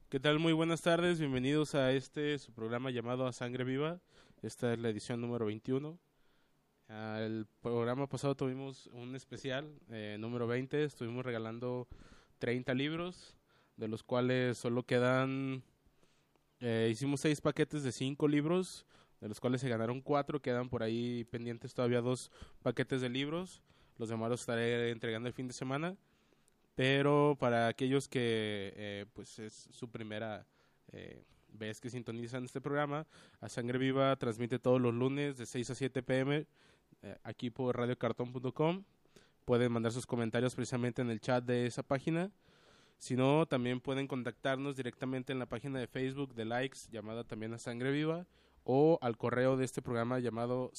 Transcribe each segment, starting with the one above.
¿Qué tal? Muy buenas tardes, bienvenidos a su programa llamado A Sangre Viva. Esta es la edición número 21. El programa pasado tuvimos un especial, número 20. Estuvimos regalando 30 libros, de los cuales solo quedan, hicimos 6 paquetes de 5 libros, de los cuales se ganaron 4. Quedan por ahí pendientes todavía 2 paquetes de libros. Los demás los estaré entregando el fin de semana. Pero para aquellos que pues es su primera vez que sintonizan este programa, A Sangre Viva transmite todos los lunes de 6 a 7 p.m. Aquí por radiocartón.com. Pueden mandar sus comentarios precisamente en el chat de esa página. Si no, también pueden contactarnos directamente en la página de Facebook de Likes, llamada también A Sangre Viva, o al correo de este programa llamado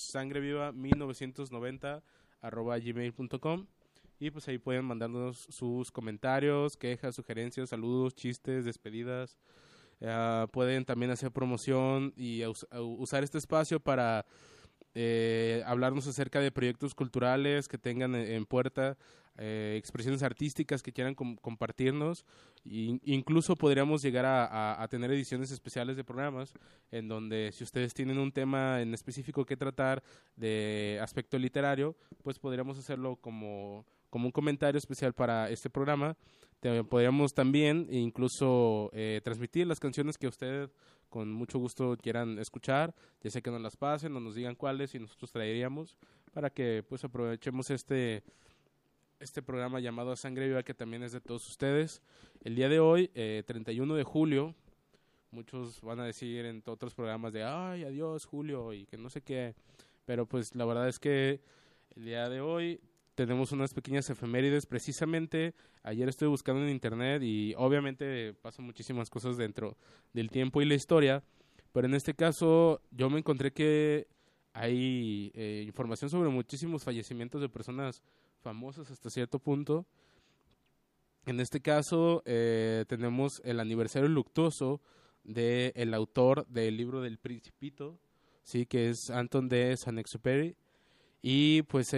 sangreviva1990 @gmail.com. Y pues ahí pueden mandarnos sus comentarios, quejas, sugerencias, saludos, chistes, despedidas. Pueden también hacer promoción y usar este espacio para hablarnos acerca de proyectos culturales que tengan en puerta, expresiones artísticas que quieran compartirnos. Incluso podríamos llegar a tener ediciones especiales de programas en donde, si ustedes tienen un tema en específico que tratar de aspecto literario, pues podríamos hacerlo como un comentario especial para este programa. Podríamos también incluso transmitir las canciones que usted con mucho gusto quieran escuchar, ya sea que nos las pasen o nos digan cuáles y nosotros traeríamos para que pues aprovechemos este programa llamado A Sangre Viva, que también es de todos ustedes. El día de hoy, 31 de julio, muchos van a decir en otros programas de ay, adiós Julio y que no sé qué, pero pues la verdad es que el día de hoy tenemos unas pequeñas efemérides. Precisamente ayer estuve buscando en internet y obviamente pasan muchísimas cosas dentro del tiempo y la historia, pero en este caso yo me encontré que hay información sobre muchísimos fallecimientos de personas famosas hasta cierto punto. En este caso tenemos el aniversario luctuoso del autor del libro del Principito, sí, que es Anton de Saint-Exupéry. Y pues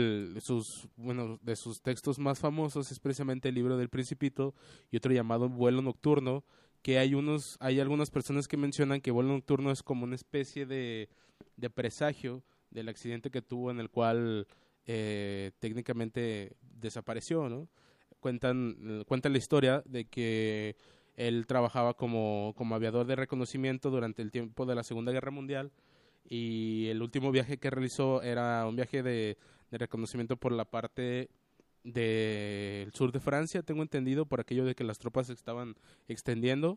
de sus textos más famosos es precisamente el libro del Principito y otro llamado Vuelo Nocturno, que hay algunas personas que mencionan que Vuelo Nocturno es como una especie de presagio del accidente que tuvo, en el cual técnicamente desapareció, ¿no? Cuenta la historia de que él trabajaba como aviador de reconocimiento durante el tiempo de la Segunda Guerra Mundial, y el último viaje que realizó era un viaje de reconocimiento por la parte del sur de Francia, tengo entendido, por aquello de que las tropas se estaban extendiendo,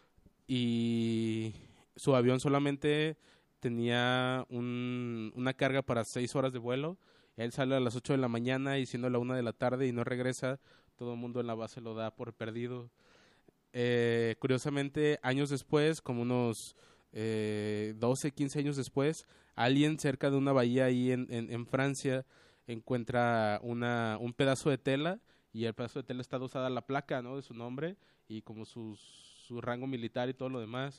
y su avión solamente tenía una carga para 6 horas de vuelo. Él sale a las 8 de la mañana y siendo la 1 de la tarde y no regresa, todo el mundo en la base lo da por perdido. Curiosamente, años después, como unos 12, 15 años después, alguien cerca de una bahía ahí en Francia encuentra un pedazo de tela, y el pedazo de tela está adosada a la placa, ¿no?, de su nombre y como su rango militar y todo lo demás.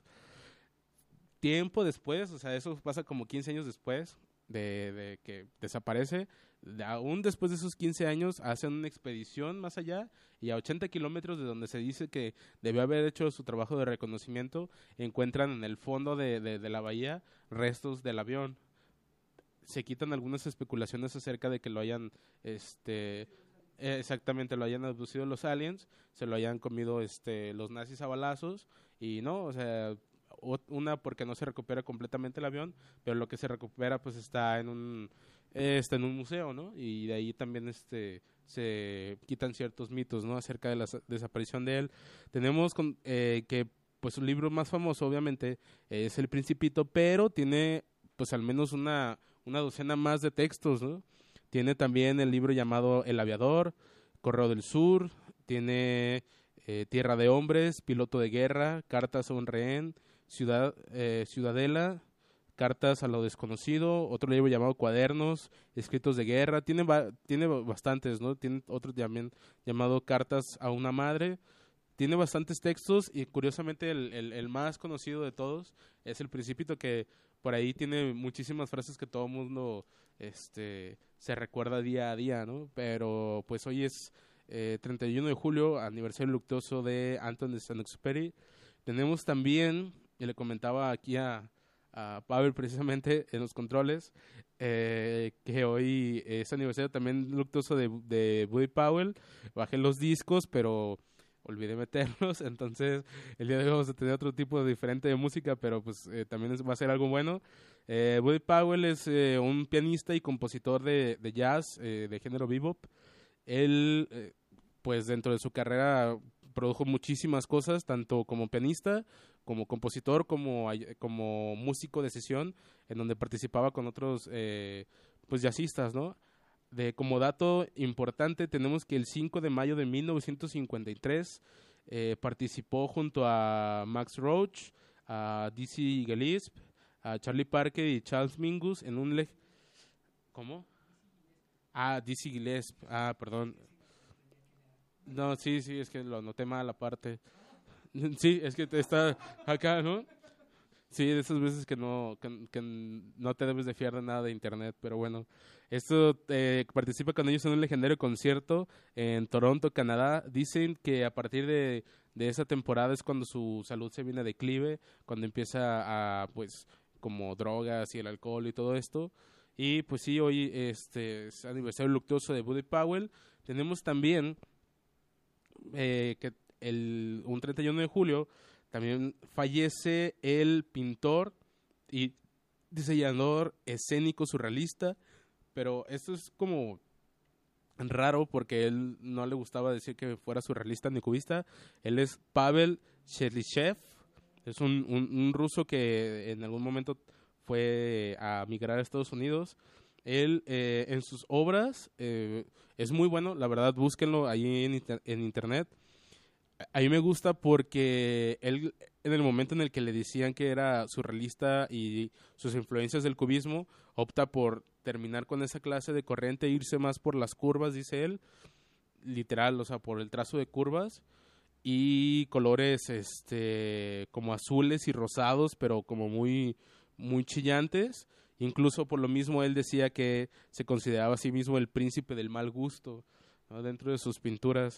Tiempo después, o sea, eso pasa como 15 años después de que desaparece. Aún después de esos 15 años hacen una expedición más allá, y a 80 kilómetros de donde se dice que debió haber hecho su trabajo de reconocimiento, encuentran en el fondo de la bahía restos del avión. Se quitan algunas especulaciones acerca de que lo hayan, exactamente, lo hayan abducido los aliens, se lo hayan comido los nazis a balazos, y no, o sea, una, porque no se recupera completamente el avión, pero lo que se recupera pues está en un museo, ¿no? Y de ahí también se quitan ciertos mitos, ¿no?, acerca de la desaparición de él. Tenemos que pues un libro más famoso obviamente es El Principito, pero tiene pues al menos una docena más de textos, ¿no? Tiene también el libro llamado El Aviador, Correo del Sur, tiene Tierra de Hombres, Piloto de Guerra, Cartas a un Rehén, Ciudadela, Cartas a lo Desconocido, otro libro llamado Cuadernos, Escritos de Guerra. Tiene bastantes, ¿no? Tiene otro también llamado Cartas a una Madre. Tiene bastantes textos, y curiosamente el más conocido de todos es El Principito, que por ahí tiene muchísimas frases que todo el mundo se recuerda día a día, ¿no? Pero pues hoy es 31 de julio, aniversario luctuoso de Anton de Saint-Exupéry. Tenemos también, y le comentaba aquí a Pavel precisamente en los controles, que hoy es aniversario también luctuoso de Buddy Powell. Bajé los discos, pero olvidé meterlos, entonces el día de hoy vamos a tener otro tipo diferente de música, pero pues también va a ser algo bueno. Buddy Powell es un pianista y compositor de jazz de género bebop. Él, pues dentro de su carrera produjo muchísimas cosas, tanto como pianista, como compositor, como músico de sesión, en donde participaba con otros pues jazzistas, ¿no? Como dato importante, tenemos que el 5 de mayo de 1953 participó junto a Max Roach, a Dizzy Gillespie, a Charlie Parker y Charles Mingus en un... ¿Cómo? Ah, Dizzy Gillespie. Ah, perdón. No, sí, es que lo anoté mal aparte. Sí, es que está acá, ¿no? Sí, de esas veces que no te debes de fiar de nada de internet, pero bueno. Esto participa con ellos en un legendario concierto en Toronto, Canadá. Dicen que a partir de esa temporada es cuando su salud se viene a declive, cuando empieza a, pues, como drogas y el alcohol y todo esto. Y pues sí, hoy es aniversario luctuoso de Buddy Powell. Tenemos también que un 31 de julio también fallece el pintor y diseñador escénico surrealista, pero esto es como raro porque él no le gustaba decir que fuera surrealista ni cubista. Él es Pavel Chernyshev, es un ruso que en algún momento fue a migrar a Estados Unidos. Él en sus obras es muy bueno, la verdad búsquenlo ahí en internet. A mí me gusta porque él, en el momento en el que le decían que era surrealista y sus influencias del cubismo, opta por terminar con esa clase de corriente e irse más por las curvas, dice él, literal, o sea, por el trazo de curvas y colores como azules y rosados, pero como muy chillantes. Incluso por lo mismo él decía que se consideraba a sí mismo el príncipe del mal gusto, ¿no? Dentro de sus pinturas.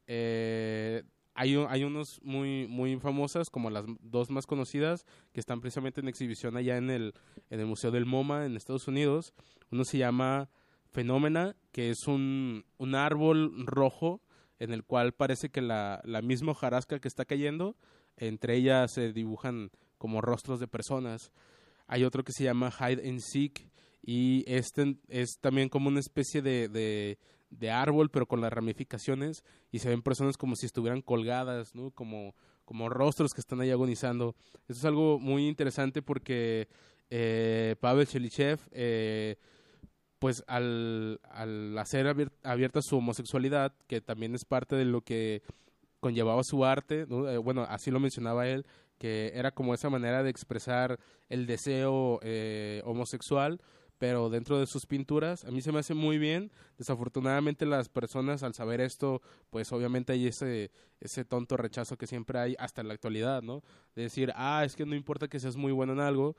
Hay unos muy famosas, como las dos más conocidas, que están precisamente en exhibición allá en el Museo del MoMA en Estados Unidos. Uno se llama Fenómena, que es un árbol rojo en el cual parece que la misma hojarasca que está cayendo, entre ellas se dibujan como rostros de personas. Hay otro que se llama Hide and Seek y este es también como una especie de árbol, pero con las ramificaciones y se ven personas como si estuvieran colgadas, ¿no? Como rostros que están ahí agonizando. Eso es algo muy interesante porque Pavel Chelychev, pues al hacer abierta su homosexualidad, que también es parte de lo que conllevaba su arte, ¿no? Bueno, así lo mencionaba él, que era como esa manera de expresar el deseo homosexual, pero dentro de sus pinturas. A mí se me hace muy bien. Desafortunadamente las personas al saber esto, pues obviamente hay ese tonto rechazo que siempre hay hasta en la actualidad, ¿no? De decir, es que no importa que seas muy bueno en algo,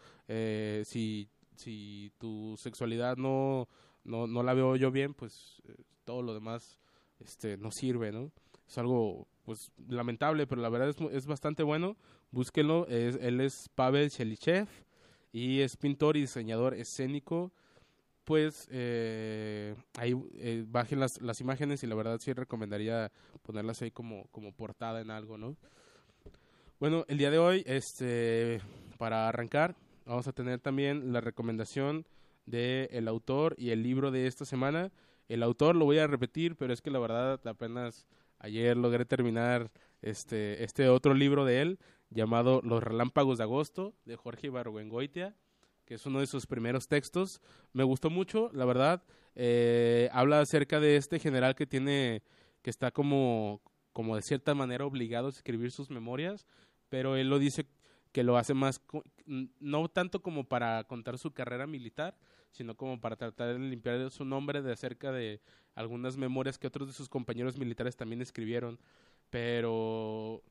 si tu sexualidad no la veo yo bien, pues todo lo demás no sirve, ¿no? Es algo pues lamentable, pero la verdad es bastante bueno. Búsquenlo, él es Pavel Chelychev y es pintor y diseñador escénico. Pues ahí bajen las imágenes y la verdad sí recomendaría ponerlas ahí como portada en algo, ¿no? Bueno, el día de hoy, para arrancar, vamos a tener también la recomendación del autor y el libro de esta semana. El autor lo voy a repetir, pero es que la verdad apenas ayer logré terminar este otro libro de él llamado Los Relámpagos de Agosto, de Jorge Ibargüengoitia, que es uno de sus primeros textos. Me gustó mucho, la verdad. Habla acerca de este general que está como de cierta manera obligado a escribir sus memorias, pero él lo dice que lo hace más, no tanto como para contar su carrera militar, sino como para tratar de limpiar su nombre de acerca de algunas memorias que otros de sus compañeros militares también escribieron. Pero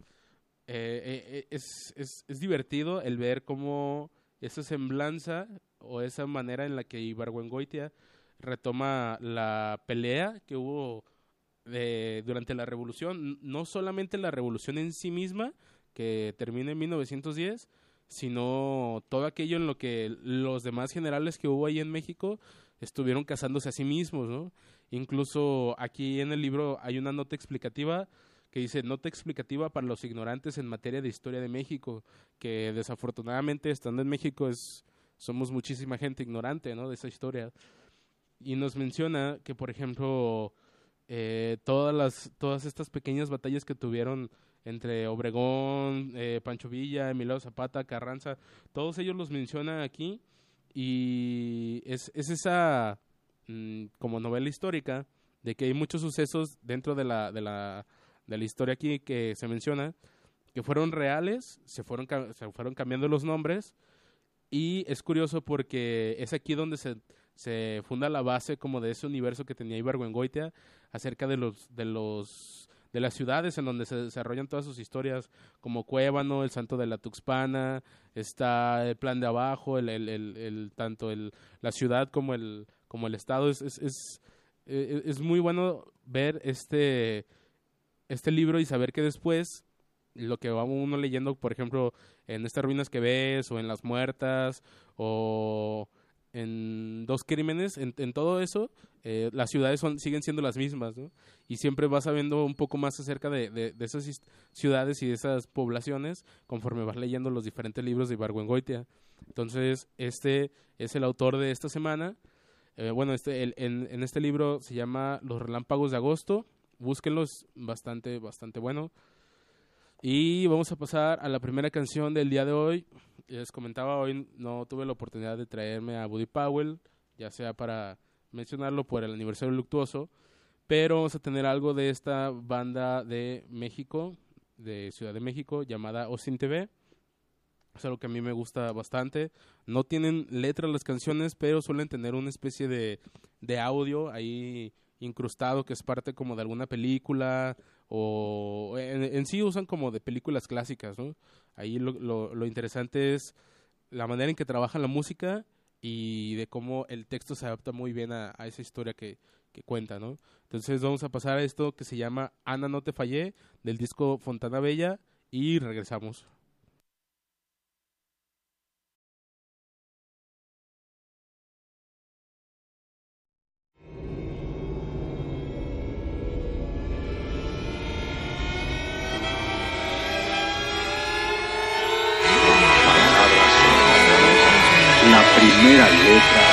es divertido el ver cómo esa semblanza o esa manera en la que Ibargüengoitia retoma la pelea que hubo durante la revolución, no solamente la revolución en sí misma, que termine en 1910, sino todo aquello en lo que los demás generales que hubo ahí en México estuvieron casándose a sí mismos, ¿no? Incluso aquí en el libro hay una nota explicativa que dice: nota explicativa para los ignorantes en materia de historia de México, que desafortunadamente estando en México somos muchísima gente ignorante, ¿no?, de esa historia. Y nos menciona que, por ejemplo, todas estas pequeñas batallas que tuvieron entre Obregón, Pancho Villa, Emiliano Zapata, Carranza, todos ellos los menciona aquí, y es esa como novela histórica de que hay muchos sucesos dentro de la historia aquí que se menciona, que fueron reales, se fueron cambiando los nombres, y es curioso porque es aquí donde se funda la base como de ese universo que tenía Ibargüengoitia acerca de las ciudades en donde se desarrollan todas sus historias, como Cuébano, el Santo de la Tuxpana, está el Plan de Abajo, tanto la ciudad como el estado. Es muy bueno ver este libro y saber que después lo que va uno leyendo, por ejemplo, en estas ruinas que ves, o en Las Muertas, o en Dos Crímenes, en todo eso, las ciudades siguen siendo las mismas, ¿no? Y siempre vas sabiendo un poco más acerca de esas ciudades y de esas poblaciones conforme vas leyendo los diferentes libros de Ibargüengoitia. Entonces, este es el autor de esta semana. En este libro se llama Los Relámpagos de Agosto. Búsquenlo, es bastante bueno. Y vamos a pasar a la primera canción del día de hoy. Les comentaba, hoy no tuve la oportunidad de traerme a Buddy Powell, ya sea para mencionarlo por el aniversario luctuoso, pero vamos a tener algo de esta banda de México, de Ciudad de México, llamada Austin TV. Es algo que a mí me gusta bastante. No tienen letras las canciones, pero suelen tener una especie de audio ahí incrustado que es parte como de alguna película, o en sí usan como de películas clásicas, ¿no? Ahí lo interesante es la manera en que trabajan la música y de cómo el texto se adapta muy bien a esa historia que cuenta, ¿no? Entonces vamos a pasar a esto que se llama Ana no te fallé, del disco Fontana Bella, y regresamos. Primera letra.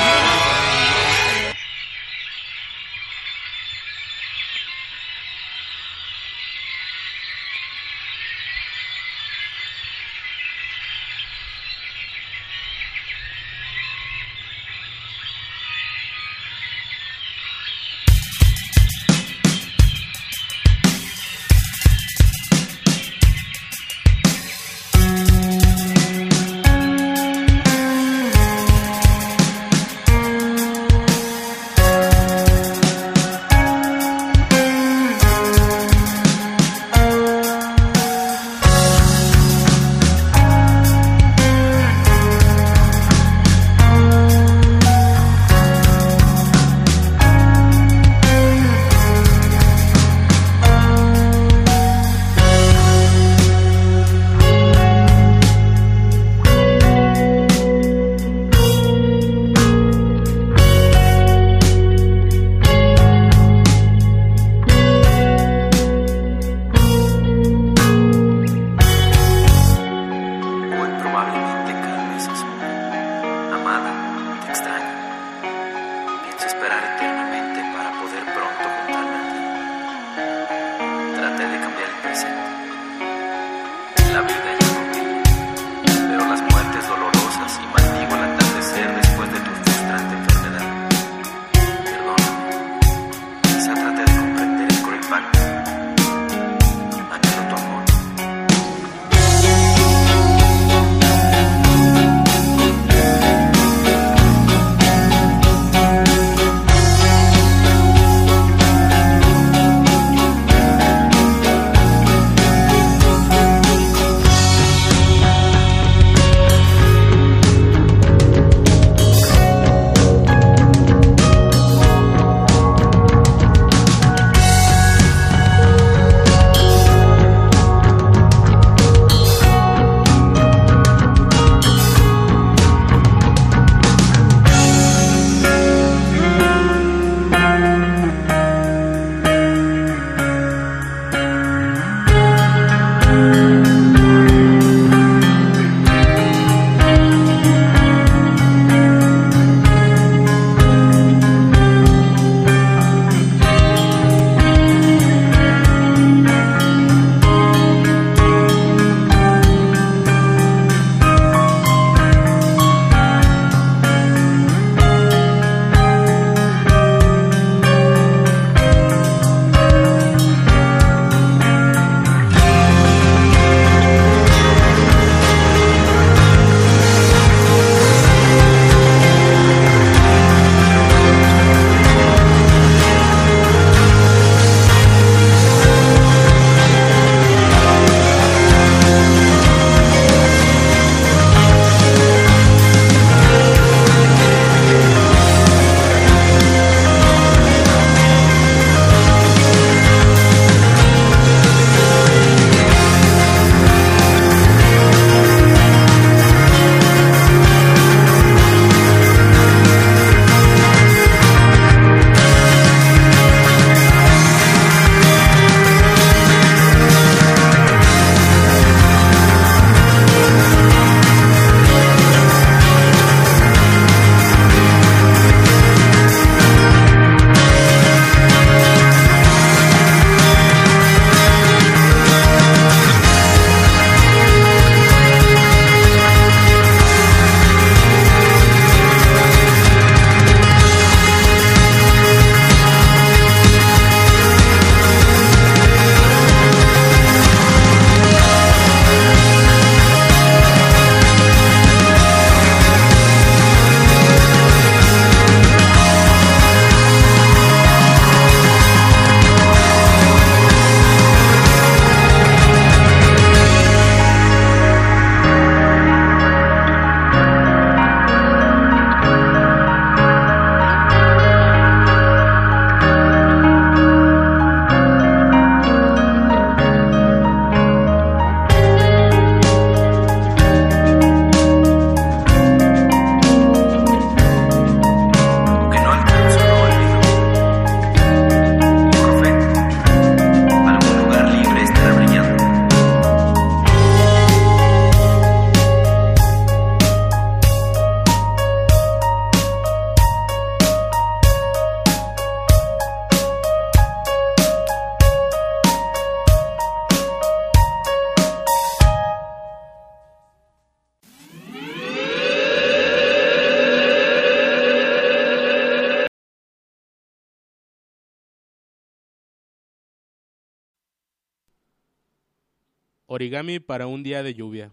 Origami para un día de lluvia.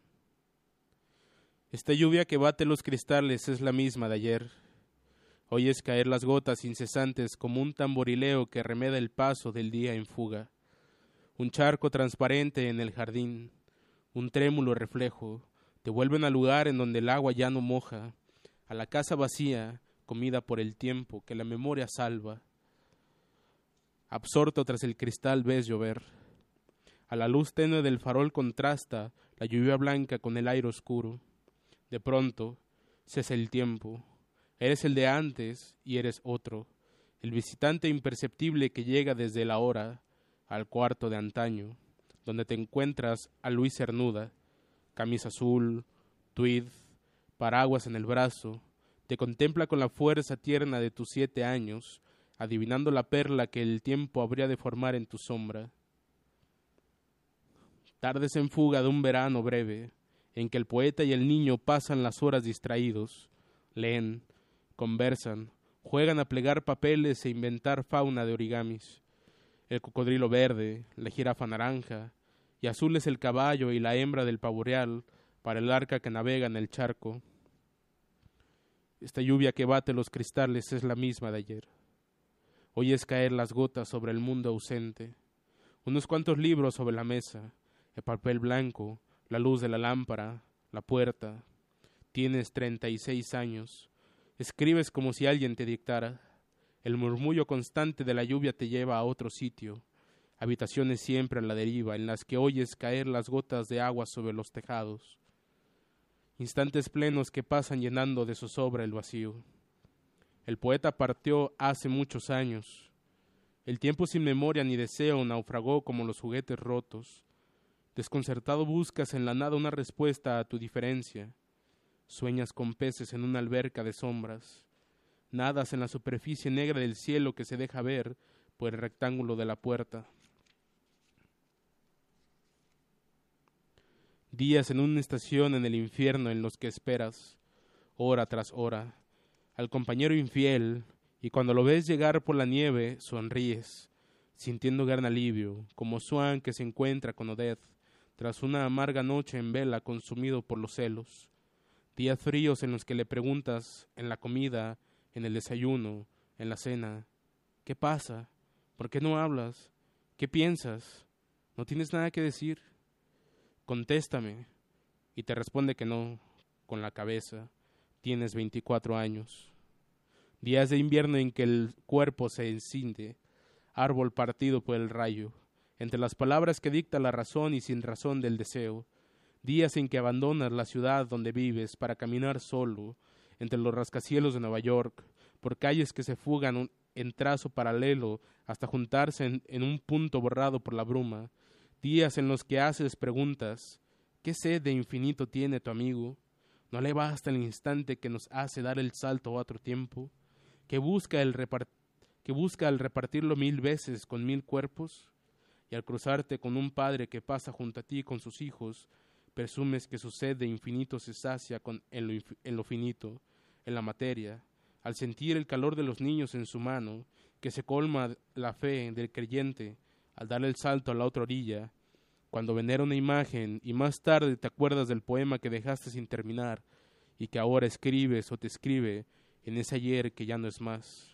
Esta lluvia que bate los cristales es la misma de ayer. Oyes caer las gotas incesantes como un tamborileo que remeda el paso del día en fuga. Un charco transparente en el jardín, un trémulo reflejo, te vuelven al lugar en donde el agua ya no moja, a la casa vacía, comida por el tiempo que la memoria salva. Absorto tras el cristal ves llover. A la luz tenue del farol contrasta la lluvia blanca con el aire oscuro. De pronto, cesa el tiempo. Eres el de antes y eres otro, el visitante imperceptible que llega desde la hora al cuarto de antaño, donde te encuentras a Luis Cernuda, camisa azul, tweed, paraguas en el brazo, te contempla con la fuerza tierna de tus 7 años, adivinando la perla que el tiempo habría de formar en tu sombra. Tardes en fuga de un verano breve, en que el poeta y el niño pasan las horas distraídos, leen, conversan, juegan a plegar papeles e inventar fauna de origamis. El cocodrilo verde, la jirafa naranja, y azul es el caballo y la hembra del pavo real para el arca que navega en el charco. Esta lluvia que bate los cristales es la misma de ayer. Oyes caer las gotas sobre el mundo ausente. Unos cuantos libros sobre la mesa, el papel blanco, la luz de la lámpara, la puerta. Tienes 36 años. Escribes como si alguien te dictara. El murmullo constante de la lluvia te lleva a otro sitio. Habitaciones siempre a la deriva, en las que oyes caer las gotas de agua sobre los tejados. Instantes plenos que pasan llenando de zozobra el vacío. El poeta partió hace muchos años. El tiempo sin memoria ni deseo naufragó como los juguetes rotos. Desconcertado buscas en la nada una respuesta a tu diferencia. Sueñas con peces en una alberca de sombras. Nadas en la superficie negra del cielo que se deja ver por el rectángulo de la puerta. Días en una estación en el infierno en los que esperas, hora tras hora, al compañero infiel, y cuando lo ves llegar por la nieve, sonríes, sintiendo gran alivio, como Swan que se encuentra con Odette, tras una amarga noche en vela consumido por los celos. Días fríos en los que le preguntas, en la comida, en el desayuno, en la cena, ¿qué pasa? ¿Por qué no hablas? ¿Qué piensas? ¿No tienes nada que decir? Contéstame. Y te responde que no, con la cabeza. Tienes 24 años. Días de invierno en que el cuerpo se encinde, árbol partido por el rayo, entre las palabras que dicta la razón y sin razón del deseo. Días en que abandonas la ciudad donde vives para caminar solo, entre los rascacielos de Nueva York, por calles que se fugan en trazo paralelo hasta juntarse en un punto borrado por la bruma. Días en los que haces preguntas. ¿Qué sed de infinito tiene tu amigo? ¿No le basta el instante que nos hace dar el salto a otro tiempo? ¿Que busca al repartirlo 1000 veces con 1000 cuerpos? Y al cruzarte con un padre que pasa junto a ti con sus hijos, presumes que su sed de infinito se sacia en lo finito, en la materia, al sentir el calor de los niños en su mano, que se colma la fe del creyente al dar el salto a la otra orilla, cuando venera una imagen y más tarde te acuerdas del poema que dejaste sin terminar y que ahora escribes o te escribe en ese ayer que ya no es más.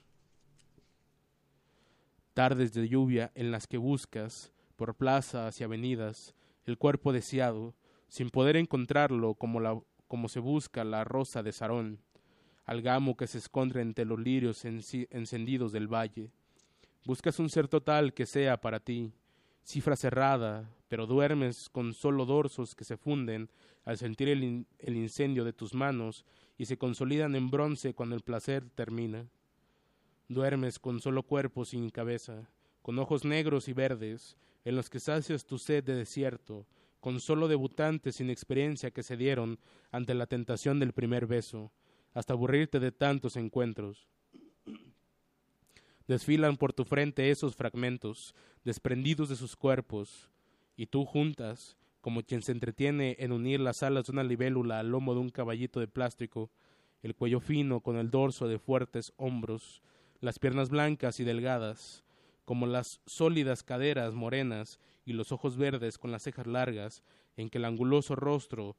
Tardes de lluvia en las que buscas, por plazas y avenidas, el cuerpo deseado, sin poder encontrarlo como se busca la rosa de Sarón, al gamo que se esconde entre los lirios encendidos del valle. Buscas un ser total que sea para ti, cifra cerrada, pero duermes con solo dorsos que se funden al sentir el incendio de tus manos y se consolidan en bronce cuando el placer termina. Duermes con solo cuerpo sin cabeza, con ojos negros y verdes, en los que sacias tu sed de desierto, con solo debutantes sin experiencia que se dieron ante la tentación del primer beso, hasta aburrirte de tantos encuentros. Desfilan por tu frente esos fragmentos, desprendidos de sus cuerpos, y tú juntas, como quien se entretiene en unir las alas de una libélula al lomo de un caballito de plástico, el cuello fino con el dorso de fuertes hombros, las piernas blancas y delgadas, como las sólidas caderas morenas y los ojos verdes con las cejas largas, en que el anguloso rostro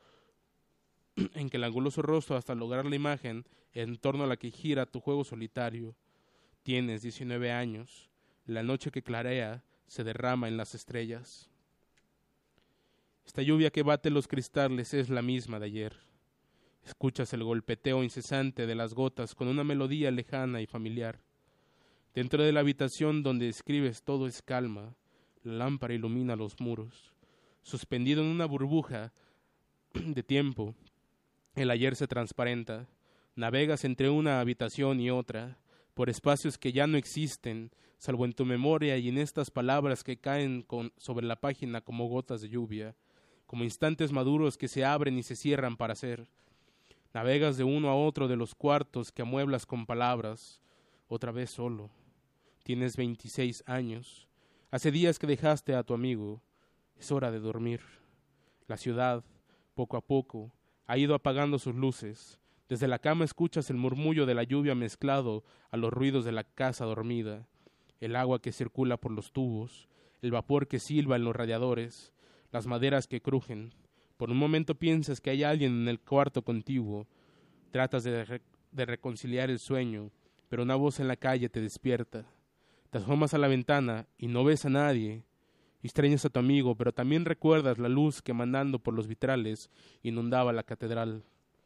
hasta lograr la imagen en torno a la que gira tu juego solitario. Tienes 19 años. La noche que clarea se derrama en las estrellas. Esta lluvia que bate los cristales es la misma de ayer. Escuchas el golpeteo incesante de las gotas con una melodía lejana y familiar. Dentro de la habitación donde escribes todo es calma. La lámpara ilumina los muros. Suspendido en una burbuja de tiempo, el ayer se transparenta. Navegas entre una habitación y otra, por espacios que ya no existen, salvo en tu memoria y en estas palabras que caen sobre la página como gotas de lluvia, como instantes maduros que se abren y se cierran para ser. Navegas de uno a otro de los cuartos que amueblas con palabras, otra vez solo. Tienes 26 años. Hace días que dejaste a tu amigo. Es hora de dormir. La ciudad, poco a poco, ha ido apagando sus luces. Desde la cama escuchas el murmullo de la lluvia mezclado a los ruidos de la casa dormida, el agua que circula por los tubos, el vapor que silba en los radiadores, las maderas que crujen. Por un momento piensas que hay alguien en el cuarto contiguo. Tratas de reconciliar el sueño, pero una voz en la calle te despierta. Te asomas a la ventana y no ves a nadie. Extrañas a tu amigo, pero también recuerdas la luz que emanando por los vitrales inundaba la catedral.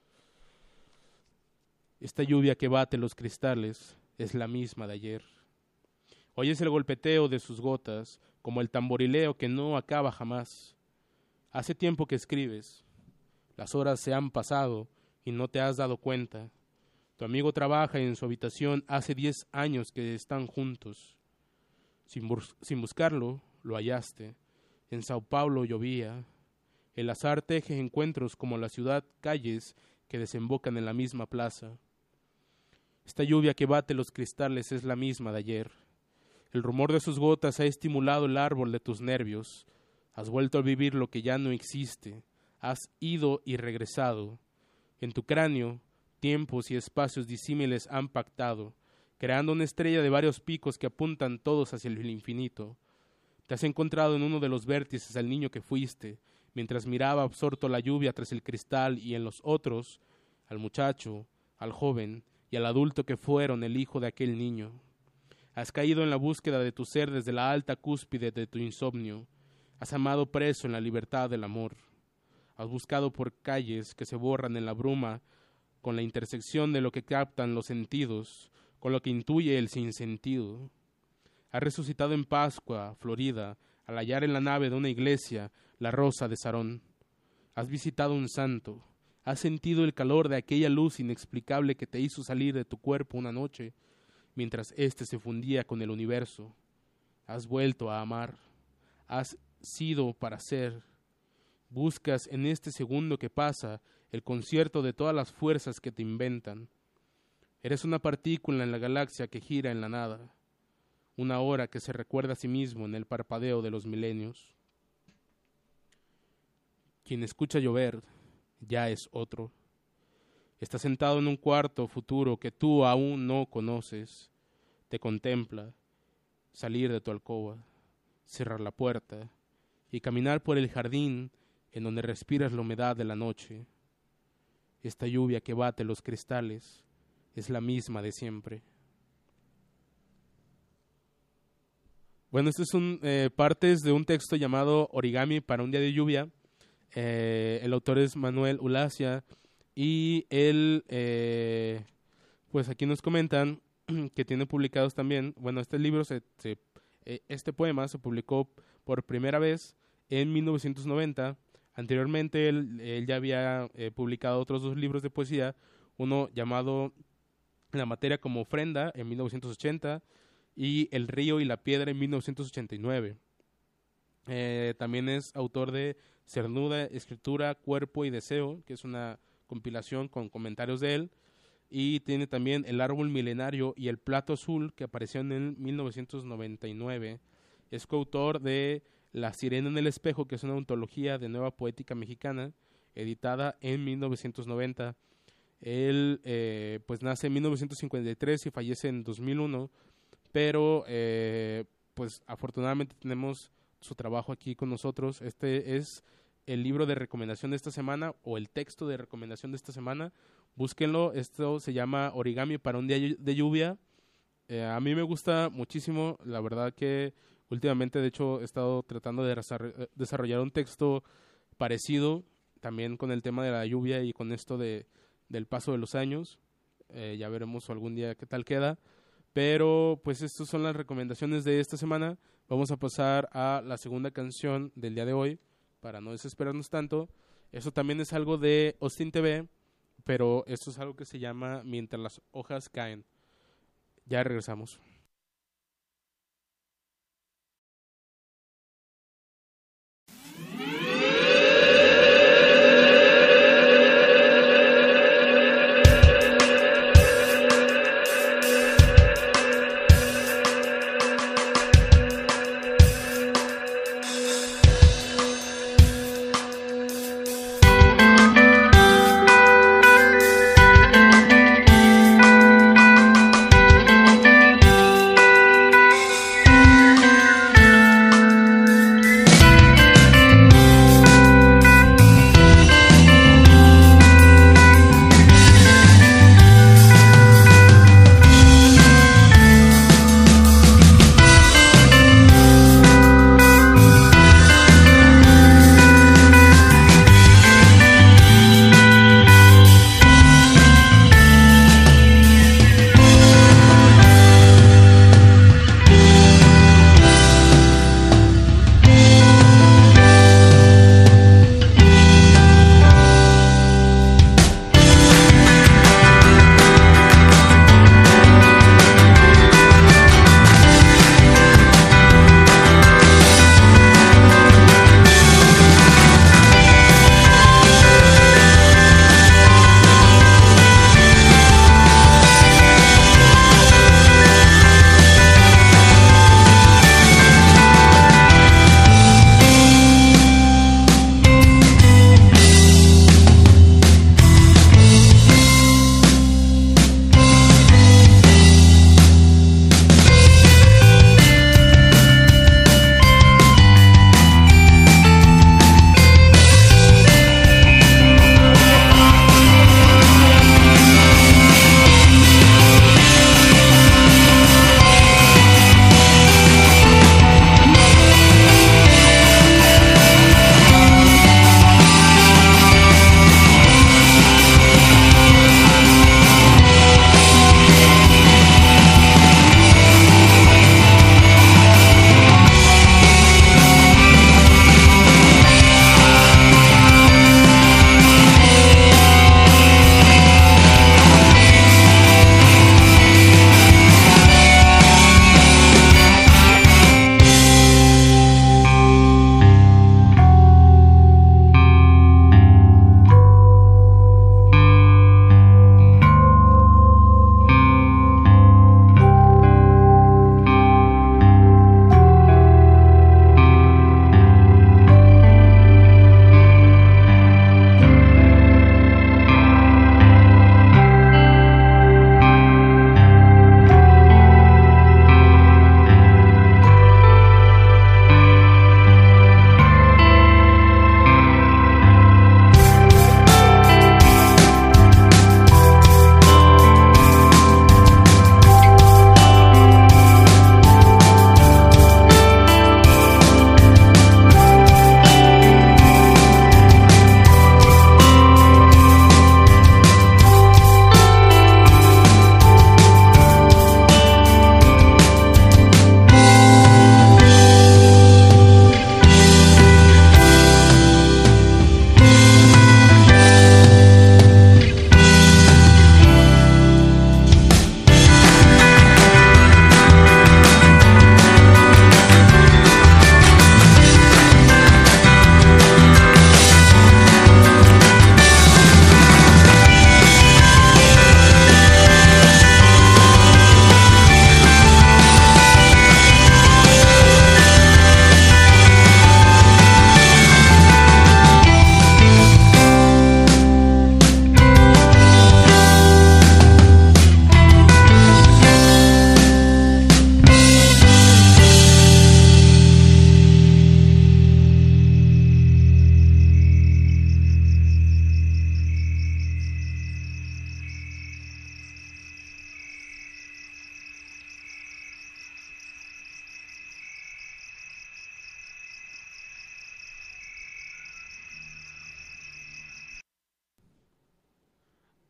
Esta lluvia que bate los cristales es la misma de ayer. Oyes el golpeteo de sus gotas, como el tamborileo que no acaba jamás. Hace tiempo que escribes. Las horas se han pasado y no te has dado cuenta. Tu amigo trabaja en su habitación hace 10 años que están juntos. Sin buscarlo, lo hallaste. En Sao Paulo llovía. El azar teje encuentros como la ciudad, calles que desembocan en la misma plaza. Esta lluvia que bate los cristales es la misma de ayer. El rumor de sus gotas ha estimulado el árbol de tus nervios. Has vuelto a vivir lo que ya no existe. Has ido y regresado. En tu cráneo, tiempos y espacios disímiles han pactado, creando una estrella de varios picos que apuntan todos hacia el infinito. Te has encontrado en uno de los vértices al niño que fuiste, mientras miraba absorto la lluvia tras el cristal, y en los otros, al muchacho, al joven y al adulto que fueron el hijo de aquel niño. Has caído en la búsqueda de tu ser desde la alta cúspide de tu insomnio. Has amado preso en la libertad del amor. Has buscado por calles que se borran en la bruma, con la intersección de lo que captan los sentidos, con lo que intuye el sinsentido. Has resucitado en Pascua, Florida, al hallar en la nave de una iglesia la rosa de Sarón. Has visitado un santo. Has sentido el calor de aquella luz inexplicable que te hizo salir de tu cuerpo una noche, mientras éste se fundía con el universo. Has vuelto a amar. Has sido para ser. Buscas en este segundo que pasa el concierto de todas las fuerzas que te inventan. Eres una partícula en la galaxia que gira en la nada. Una hora que se recuerda a sí mismo en el parpadeo de los milenios. Quien escucha llover ya es otro. Está sentado en un cuarto futuro que tú aún no conoces. Te contempla, salir de tu alcoba, cerrar la puerta y caminar por el jardín en donde respiras la humedad de la noche. Esta lluvia que bate los cristales es la misma de siempre. Bueno, este es partes de un texto llamado Origami para un día de lluvia. El autor es Manuel Ulacia y él, pues aquí nos comentan que tiene publicados también, bueno, este libro, este poema se publicó por primera vez en 1990. Anteriormente él ya había publicado otros 2 libros de poesía, uno llamado La materia como ofrenda en 1980 y El río y la piedra en 1989. También es autor de Cernuda, Escritura, Cuerpo y Deseo, que es una compilación con comentarios de él, y tiene también El árbol milenario y El plato azul, que apareció en 1999. Es coautor de La sirena en el espejo, que es una antología de nueva poética mexicana, editada en 1990. Él pues nace en 1953 y fallece en 2001, pero pues afortunadamente tenemos su trabajo aquí con nosotros. Este es el libro de recomendación de esta semana, o el texto de recomendación de esta semana. Búsquenlo, esto se llama Origami para un día de lluvia. A mí me gusta muchísimo, la verdad que últimamente, de hecho, he estado tratando de desarrollar un texto parecido, también con el tema de la lluvia y con esto del paso de los años. Ya veremos algún día qué tal queda. Pero pues estas son las recomendaciones de esta semana. Vamos a pasar a la segunda canción del día de hoy, para no desesperarnos tanto. Eso también es algo de Austin TV, pero esto es algo que se llama Mientras las hojas caen. Ya regresamos.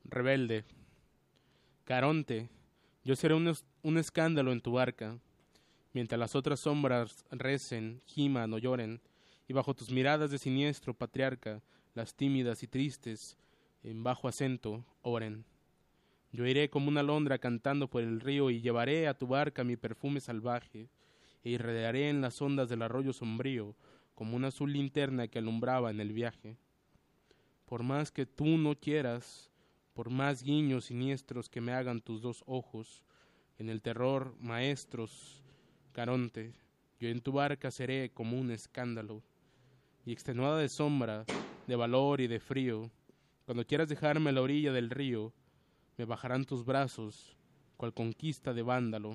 rebelde. Caronte, yo seré un escándalo en tu barca, mientras las otras sombras recen, giman o lloren, y bajo tus miradas de siniestro patriarca, las tímidas y tristes, en bajo acento, oren. Yo iré como una alondra cantando por el río y llevaré a tu barca mi perfume salvaje, e irradiaré en las ondas del arroyo sombrío como una azul linterna que alumbraba en el viaje. Por más que tú no quieras, por más guiños siniestros que me hagan tus dos ojos, en el terror, maestros, Caronte, yo en tu barca seré como un escándalo, y extenuada de sombra, de valor y de frío, cuando quieras dejarme a la orilla del río, me bajarán tus brazos, cual conquista de vándalo.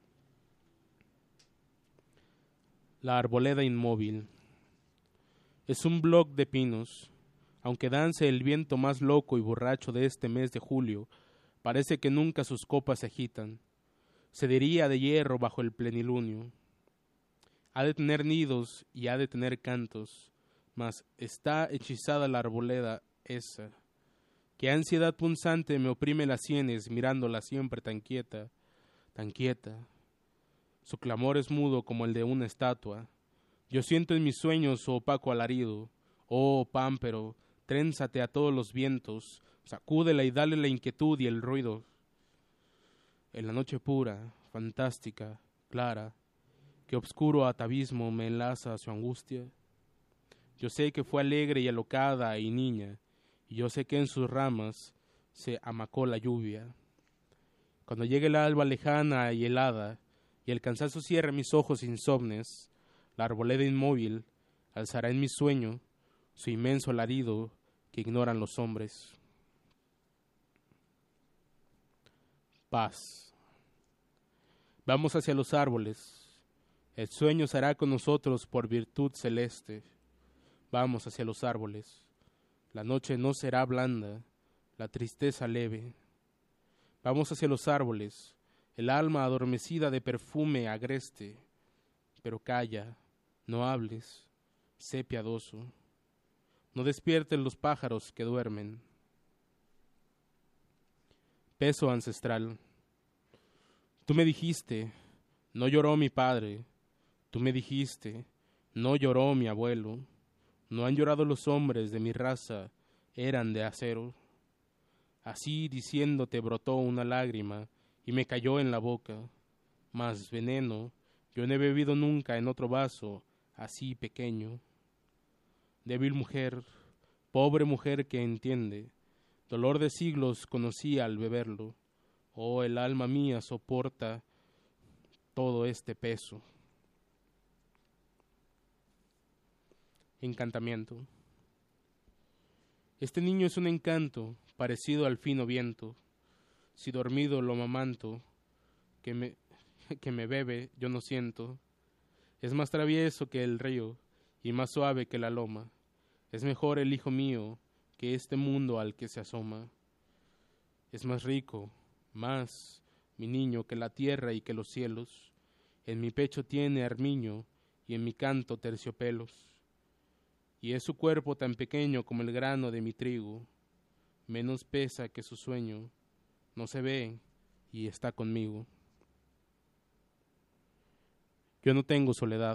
La arboleda inmóvil. Es un bloc de pinos. Aunque dance el viento más loco y borracho de este mes de julio, parece que nunca sus copas se agitan. Se diría de hierro bajo el plenilunio. Ha de tener nidos y ha de tener cantos, mas está hechizada la arboleda esa. Qué ansiedad punzante me oprime las sienes mirándola siempre tan quieta, tan quieta. Su clamor es mudo como el de una estatua. Yo siento en mis sueños su opaco alarido. Oh, pámpero, trénzate a todos los vientos, sacúdela y dale la inquietud y el ruido. En la noche pura, fantástica, clara, que obscuro atavismo me enlaza a su angustia. Yo sé que fue alegre y alocada y niña, y yo sé que en sus ramas se amacó la lluvia. Cuando llegue el alba lejana y helada, y el cansancio cierre mis ojos insomnes, la arboleda inmóvil alzará en mi sueño su inmenso alarido que ignoran los hombres. Paz. Vamos hacia los árboles. El sueño será con nosotros por virtud celeste. Vamos hacia los árboles. La noche no será blanda, la tristeza leve. Vamos hacia los árboles. El alma adormecida de perfume agreste. Pero calla, no hables, sé piadoso. No despierten los pájaros que duermen. Peso ancestral. Tú me dijiste, no lloró mi padre. Tú me dijiste, no lloró mi abuelo. No han llorado los hombres de mi raza, eran de acero. Así diciéndote brotó una lágrima y me cayó en la boca. Mas veneno yo no he bebido nunca en otro vaso así pequeño. Débil mujer, pobre mujer que entiende, dolor de siglos conocí al beberlo. Oh, el alma mía soporta todo este peso. Encantamiento. Este niño es un encanto, parecido al fino viento. Si dormido lo mamanto, que me bebe, yo no siento. Es más travieso que el río, y más suave que la loma. Es mejor el hijo mío que este mundo al que se asoma. Es más rico, más, mi niño, que la tierra y que los cielos. En mi pecho tiene armiño, y en mi canto terciopelos. Y es su cuerpo tan pequeño como el grano de mi trigo. Menos pesa que su sueño. No se ve, y está conmigo. Yo no tengo soledad.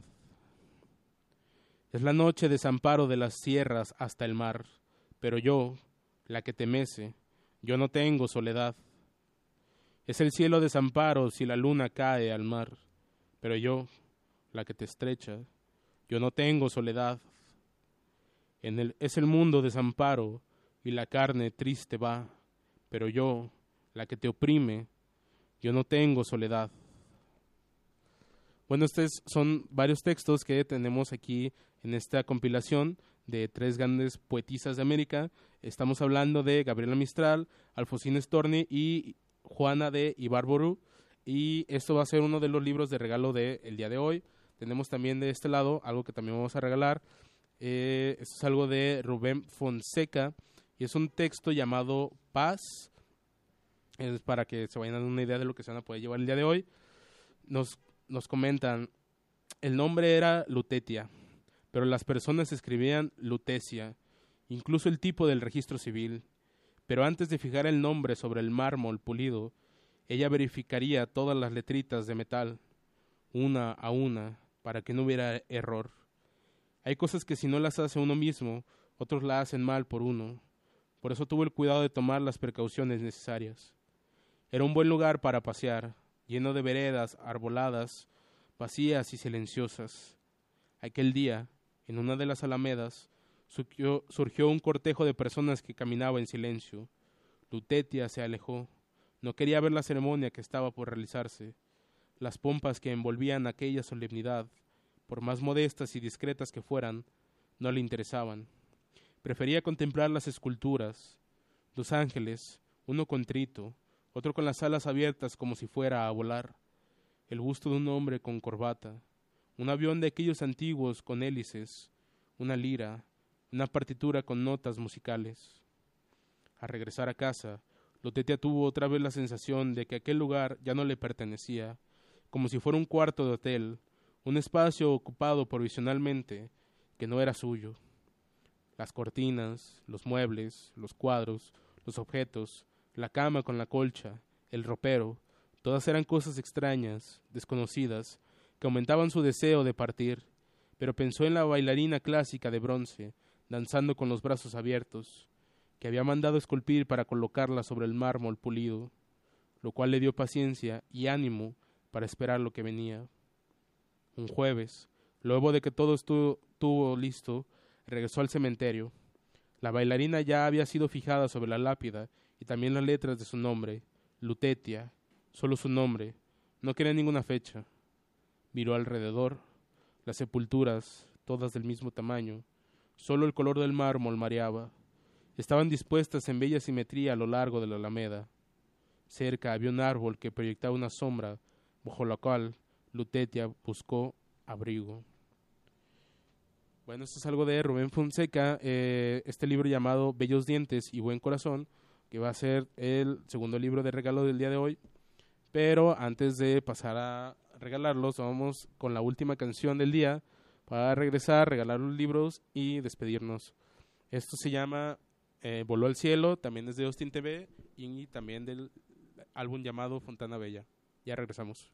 Es la noche desamparo de las sierras hasta el mar, pero yo, la que te mece, yo no tengo soledad. Es el cielo desamparo si la luna cae al mar, pero yo, la que te estrecha, yo no tengo soledad. Es el mundo desamparo y la carne triste va, pero yo, la que te oprime, yo no tengo soledad. Bueno, estos son varios textos que tenemos aquí en esta compilación de 3 grandes poetisas de América. Estamos hablando de Gabriela Mistral, Alfonsina Storni y Juana de Ibarburu. Y esto va a ser uno de los libros de regalo del día de hoy. Tenemos también de este lado algo que también vamos a regalar. Esto es algo de Rubén Fonseca y es un texto llamado Paz. Es para que se vayan dando una idea de lo que se van a poder llevar el día de hoy. Nos comentan, el nombre era Lutetia, pero las personas escribían Lutecia, incluso el tipo del registro civil. pero antes de fijar el nombre sobre el mármol pulido, ella verificaría todas las letritas de metal, una a una, para que no hubiera error. Hay cosas que si no las hace uno mismo, otros la hacen mal por uno. Por eso tuvo el cuidado de tomar las precauciones necesarias. Era un buen lugar para pasear, lleno de veredas arboladas, vacías y silenciosas. Aquel día, en una de las alamedas, surgió un cortejo de personas que caminaba en silencio. Lutetia se alejó. No quería ver la ceremonia que estaba por realizarse. Las pompas que envolvían aquella solemnidad, por más modestas y discretas que fueran, no le interesaban. Prefería contemplar las esculturas. 2 ángeles, uno contrito, otro con las alas abiertas como si fuera a volar, el busto de un hombre con corbata, un avión de aquellos antiguos con hélices, una lira, una partitura con notas musicales. Al regresar a casa, Lutetia tuvo otra vez la sensación de que aquel lugar ya no le pertenecía, como si fuera un cuarto de hotel, un espacio ocupado provisionalmente que no era suyo. Las cortinas, los muebles, los cuadros, los objetos, la cama con la colcha, el ropero, todas eran cosas extrañas, desconocidas, que aumentaban su deseo de partir, pero pensó en la bailarina clásica de bronce, danzando con los brazos abiertos, que había mandado esculpir para colocarla sobre el mármol pulido, lo cual le dio paciencia y ánimo para esperar lo que venía. Un jueves, luego de que todo estuvo listo, regresó al cementerio. La bailarina ya había sido fijada sobre la lápida y también las letras de su nombre, Lutetia, solo su nombre, no quería ninguna fecha. Miró alrededor, las sepulturas, todas del mismo tamaño, solo el color del mármol mareaba. Estaban dispuestas en bella simetría a lo largo de la alameda. Cerca había un árbol que proyectaba una sombra, bajo la cual Lutetia buscó abrigo. Bueno, esto es algo de Rubén Fonseca, este libro llamado Bellos Dientes y Buen Corazón, que va a ser el segundo libro de regalo del día de hoy. Pero antes de pasar a regalarlos, vamos con la última canción del día para regresar, regalar los libros y despedirnos. Esto se llama Voló al Cielo, también es de Austin TV y también del álbum llamado Fontana Bella. Ya regresamos.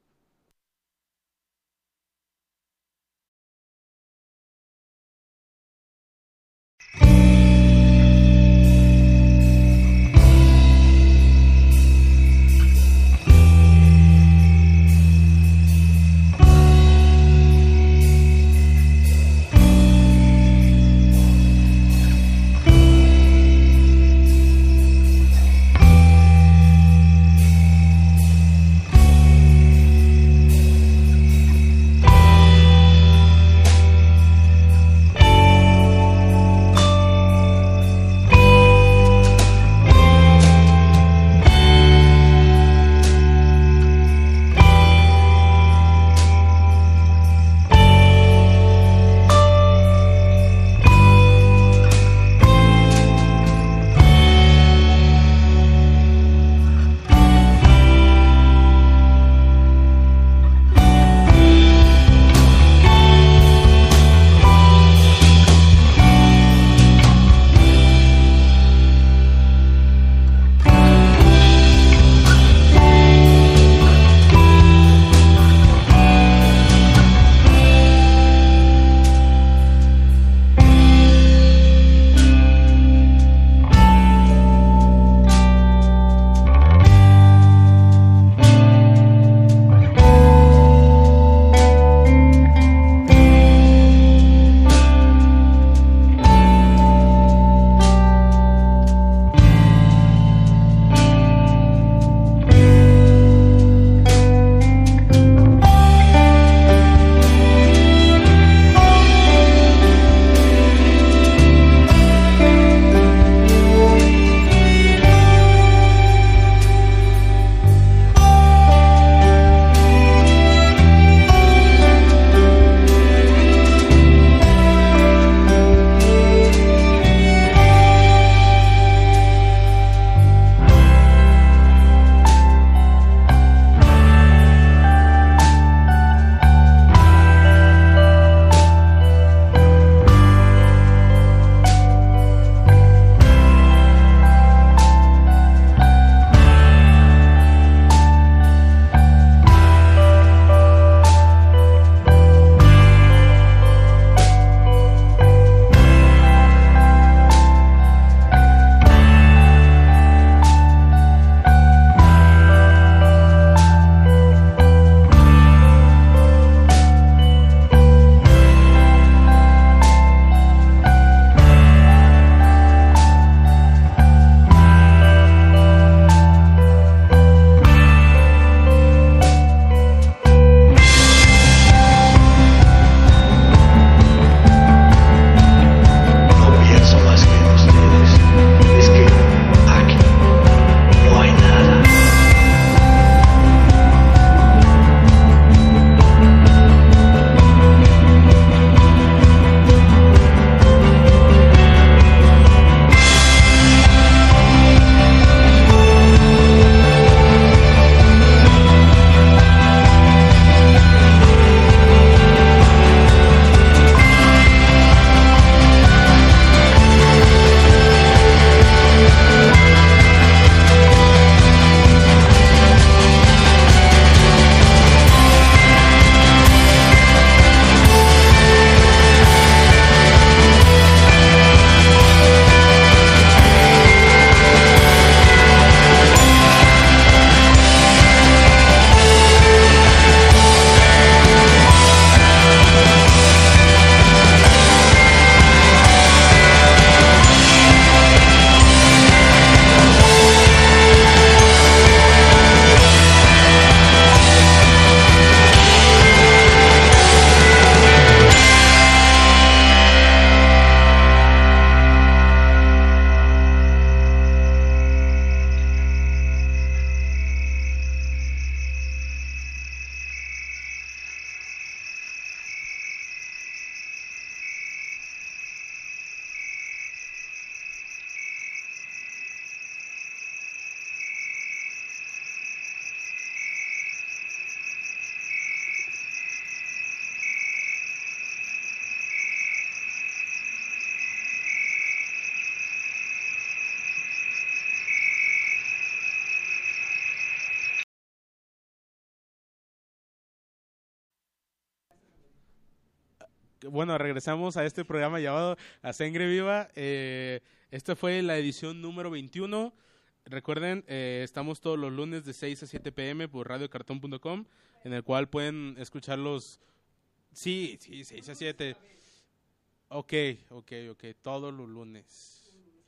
bueno, regresamos a este programa llamado A Sangre Viva. Esta fue la edición número 21. Recuerden, estamos todos los lunes de 6 a 7 p.m. por radiocartón.com, en el cual pueden escucharlos. Sí, 6 a 7. Ok, todos los lunes.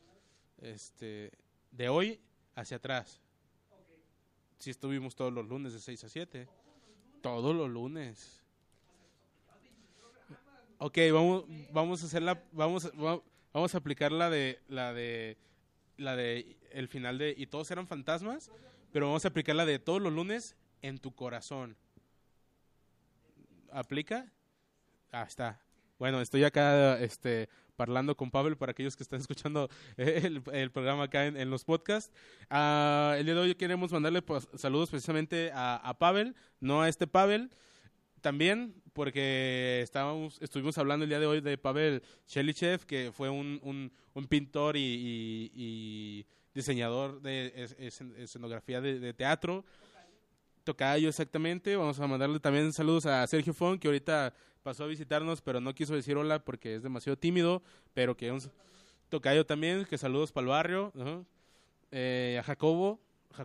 De hoy hacia atrás. Sí, estuvimos todos los lunes de 6 a 7. Todos los lunes. Ok, vamos a hacer vamos a aplicar la de el final de y todos eran fantasmas, pero vamos a aplicar la de todos los lunes en tu corazón. ¿Aplica? Está. Bueno, estoy acá parlando con Pavel para aquellos que están escuchando el programa acá en los podcasts. El día de hoy queremos mandarle saludos precisamente a Pavel, no a este Pavel, también porque estuvimos hablando el día de hoy de Pavel Chelychev, que fue un pintor y diseñador de escenografía de teatro. Tocayo, exactamente. Vamos a mandarle también saludos a Sergio Fon, que ahorita pasó a visitarnos, pero no quiso decir hola porque es demasiado tímido, pero que un tocayo también, que saludos para el barrio. Uh-huh. A Jacobo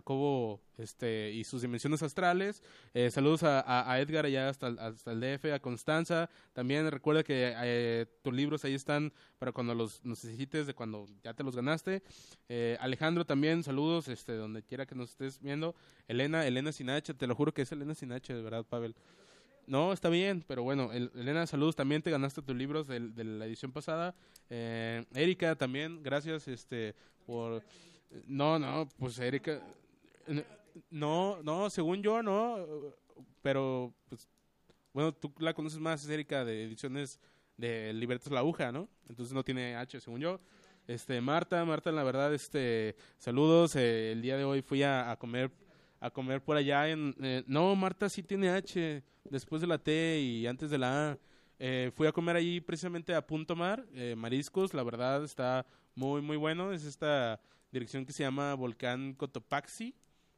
y sus dimensiones astrales. Saludos a Edgar allá hasta el DF, a Constanza. También recuerda que tus libros ahí están para cuando los necesites, de cuando ya te los ganaste. Alejandro también, saludos, donde quiera que nos estés viendo. Elena Sinache, te lo juro que es Elena Sinache, de verdad, Pavel. No, está bien, pero bueno, Elena, saludos, también te ganaste tus libros de la edición pasada. Erika también, gracias por... No, pues Erika... No, según yo, no, pero pues bueno, tú la conoces más, Erika, de ediciones de Libertas la Aguja, ¿no? Entonces no tiene H, según yo. Marta, la verdad, saludos. El día de hoy fui a comer por allá no, Marta sí tiene H, después de la T y antes de la A. Fui a comer allí precisamente a Punto Mar, mariscos, la verdad está muy, muy bueno. Es esta dirección que se llama Volcán Cotopaxi,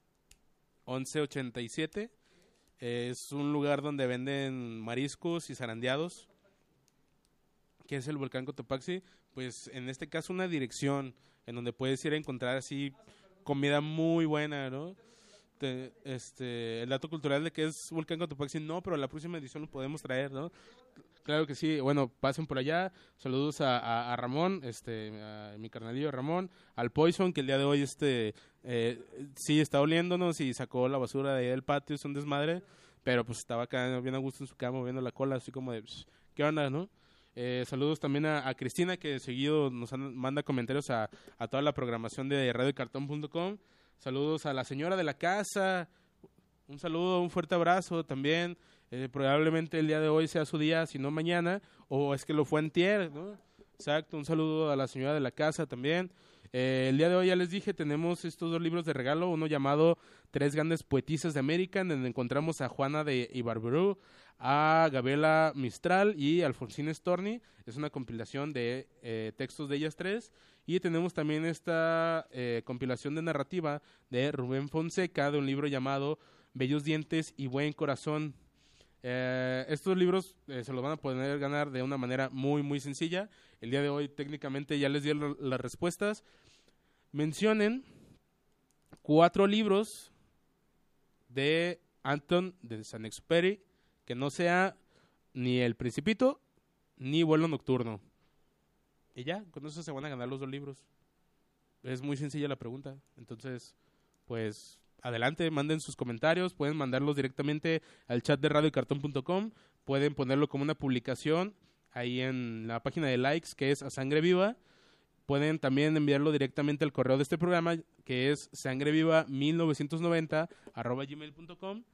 1187. Es un lugar donde venden mariscos y zarandeados. ¿Qué es el Volcán Cotopaxi? Pues en este caso una dirección en donde puedes ir a encontrar así comida muy buena, ¿no? El dato cultural de que es Volcán Cotopaxi, no, pero la próxima edición lo podemos traer, ¿no? Claro que sí. Bueno, pasen por allá. Saludos a Ramón, a mi carnalillo Ramón, al Poison, que el día de hoy sí está oliéndonos y sacó la basura de ahí del patio, es un desmadre, pero pues estaba acá bien a gusto en su cama, moviendo la cola, así como de, ¿qué onda, no? Saludos también a Cristina, que seguido nos manda comentarios a toda la programación de radiocartón.com. Saludos a la señora de la casa, un saludo, un fuerte abrazo también. Probablemente el día de hoy sea su día, si no mañana, o es que lo fue antier, ¿no? Exacto, un saludo a la señora de la casa también. El día de hoy, ya les dije, tenemos estos dos libros de regalo, uno llamado Tres grandes poetisas de América, en donde encontramos a Juana de Ibarburu, a Gabriela Mistral y a Alfonsina Storni. Es una compilación de textos de ellas tres. Y tenemos también esta compilación de narrativa de Rubén Fonseca, de un libro llamado Bellos dientes y buen corazón. Estos libros se los van a poder ganar de una manera muy, muy sencilla. El día de hoy técnicamente ya les di las respuestas. Mencionen 4 libros de Anton de Saint-Exupéry que no sea ni El Principito ni Vuelo Nocturno. Y ya, con eso se van a ganar los 2 libros. Es muy sencilla la pregunta. Entonces, pues... adelante, manden sus comentarios, pueden mandarlos directamente al chat de radiocartón.com, pueden ponerlo como una publicación ahí en la página de likes, que es A Sangre Viva. Pueden también enviarlo directamente al correo de este programa, que es sangreviva1990@gmail.com,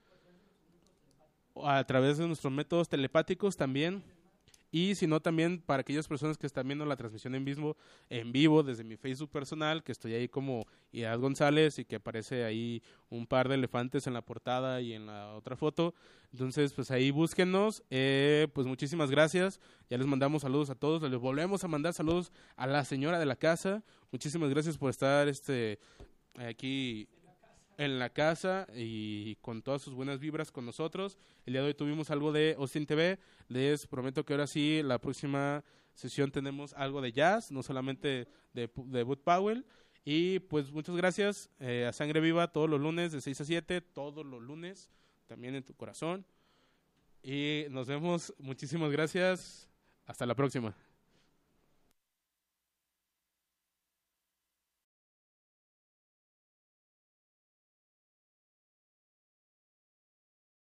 a través de nuestros métodos telepáticos también. Y si no, también para aquellas personas que están viendo la transmisión en vivo desde mi Facebook personal, que estoy ahí como Idad González y que aparece ahí un par de elefantes en la portada y en la otra foto. Entonces, pues ahí búsquennos. Pues muchísimas gracias. Ya les mandamos saludos a todos. Les volvemos a mandar saludos a la señora de la casa. Muchísimas gracias por estar aquí en la casa y con todas sus buenas vibras con nosotros. El día de hoy tuvimos algo de Austin TV. Les prometo que ahora sí, la próxima sesión tenemos algo de jazz, no solamente de Bud Powell. Y pues muchas gracias a Sangre Viva todos los lunes de 6 a 7, todos los lunes, también en tu corazón. Y nos vemos, muchísimas gracias, hasta la próxima.